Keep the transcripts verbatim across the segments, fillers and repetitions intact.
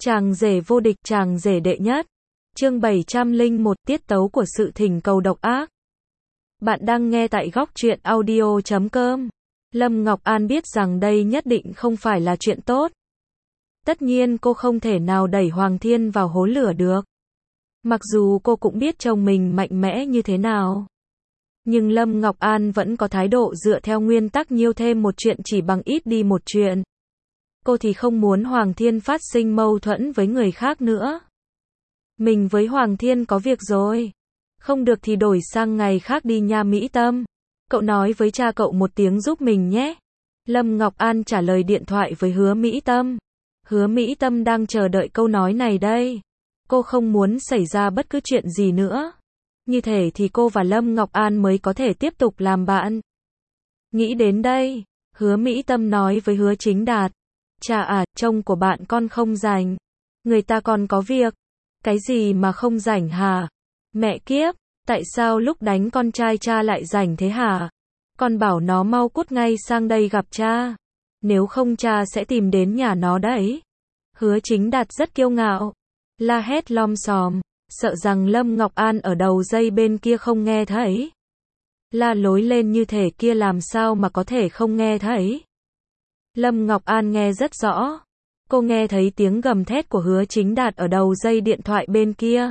Chàng rể vô địch, chàng rể đệ nhất. Chương bảy trăm lẻ một, tiết tấu của sự thỉnh cầu độc ác. Bạn đang nghe tại góc truyện audio chấm com. Lâm Ngọc An biết rằng đây nhất định không phải là chuyện tốt. Tất nhiên cô không thể nào đẩy Hoàng Thiên vào hố lửa được. Mặc dù cô cũng biết chồng mình mạnh mẽ như thế nào. Nhưng Lâm Ngọc An vẫn có thái độ dựa theo nguyên tắc nhiều thêm một chuyện chỉ bằng ít đi một chuyện. Cô thì không muốn Hoàng Thiên phát sinh mâu thuẫn với người khác nữa. Mình với Hoàng Thiên có việc rồi. Không được thì đổi sang ngày khác đi nha Mỹ Tâm. Cậu nói với cha cậu một tiếng giúp mình nhé. Lâm Ngọc An trả lời điện thoại với Hứa Mỹ Tâm. Hứa Mỹ Tâm đang chờ đợi câu nói này đây. Cô không muốn xảy ra bất cứ chuyện gì nữa. Như thế thì cô và Lâm Ngọc An mới có thể tiếp tục làm bạn. Nghĩ đến đây, Hứa Mỹ Tâm nói với Hứa Chính Đạt. Cha à, chồng của bạn con không rảnh. Người ta còn có việc. Cái gì mà không rảnh hả? Mẹ kiếp, tại sao lúc đánh con trai cha lại rảnh thế hả? Con bảo nó mau cút ngay sang đây gặp cha. Nếu không cha sẽ tìm đến nhà nó đấy. Hứa Chính Đạt rất kiêu ngạo. La hét lom xòm, sợ rằng Lâm Ngọc An ở đầu dây bên kia không nghe thấy. La lối lên như thể kia làm sao mà có thể không nghe thấy. Lâm Ngọc An nghe rất rõ. Cô nghe thấy tiếng gầm thét của Hứa Chính Đạt ở đầu dây điện thoại bên kia.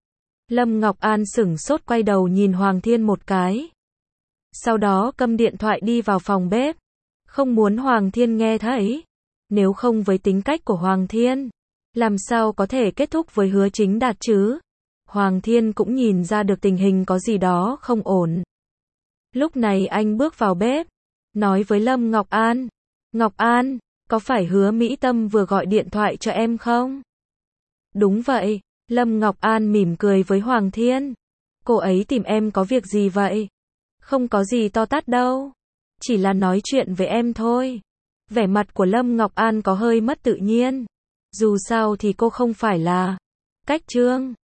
Lâm Ngọc An sửng sốt quay đầu nhìn Hoàng Thiên một cái. Sau đó cầm điện thoại đi vào phòng bếp. Không muốn Hoàng Thiên nghe thấy. Nếu không với tính cách của Hoàng Thiên, làm sao có thể kết thúc với Hứa Chính Đạt chứ? Hoàng Thiên cũng nhìn ra được tình hình có gì đó không ổn. Lúc này anh bước vào bếp, nói với Lâm Ngọc An. Ngọc An, có phải Hứa Mỹ Tâm vừa gọi điện thoại cho em không? Đúng vậy, Lâm Ngọc An mỉm cười với Hoàng Thiên. Cô ấy tìm em có việc gì vậy? Không có gì to tát đâu. Chỉ là nói chuyện với em thôi. Vẻ mặt của Lâm Ngọc An có hơi mất tự nhiên. Dù sao thì cô không phải là Cách Trương.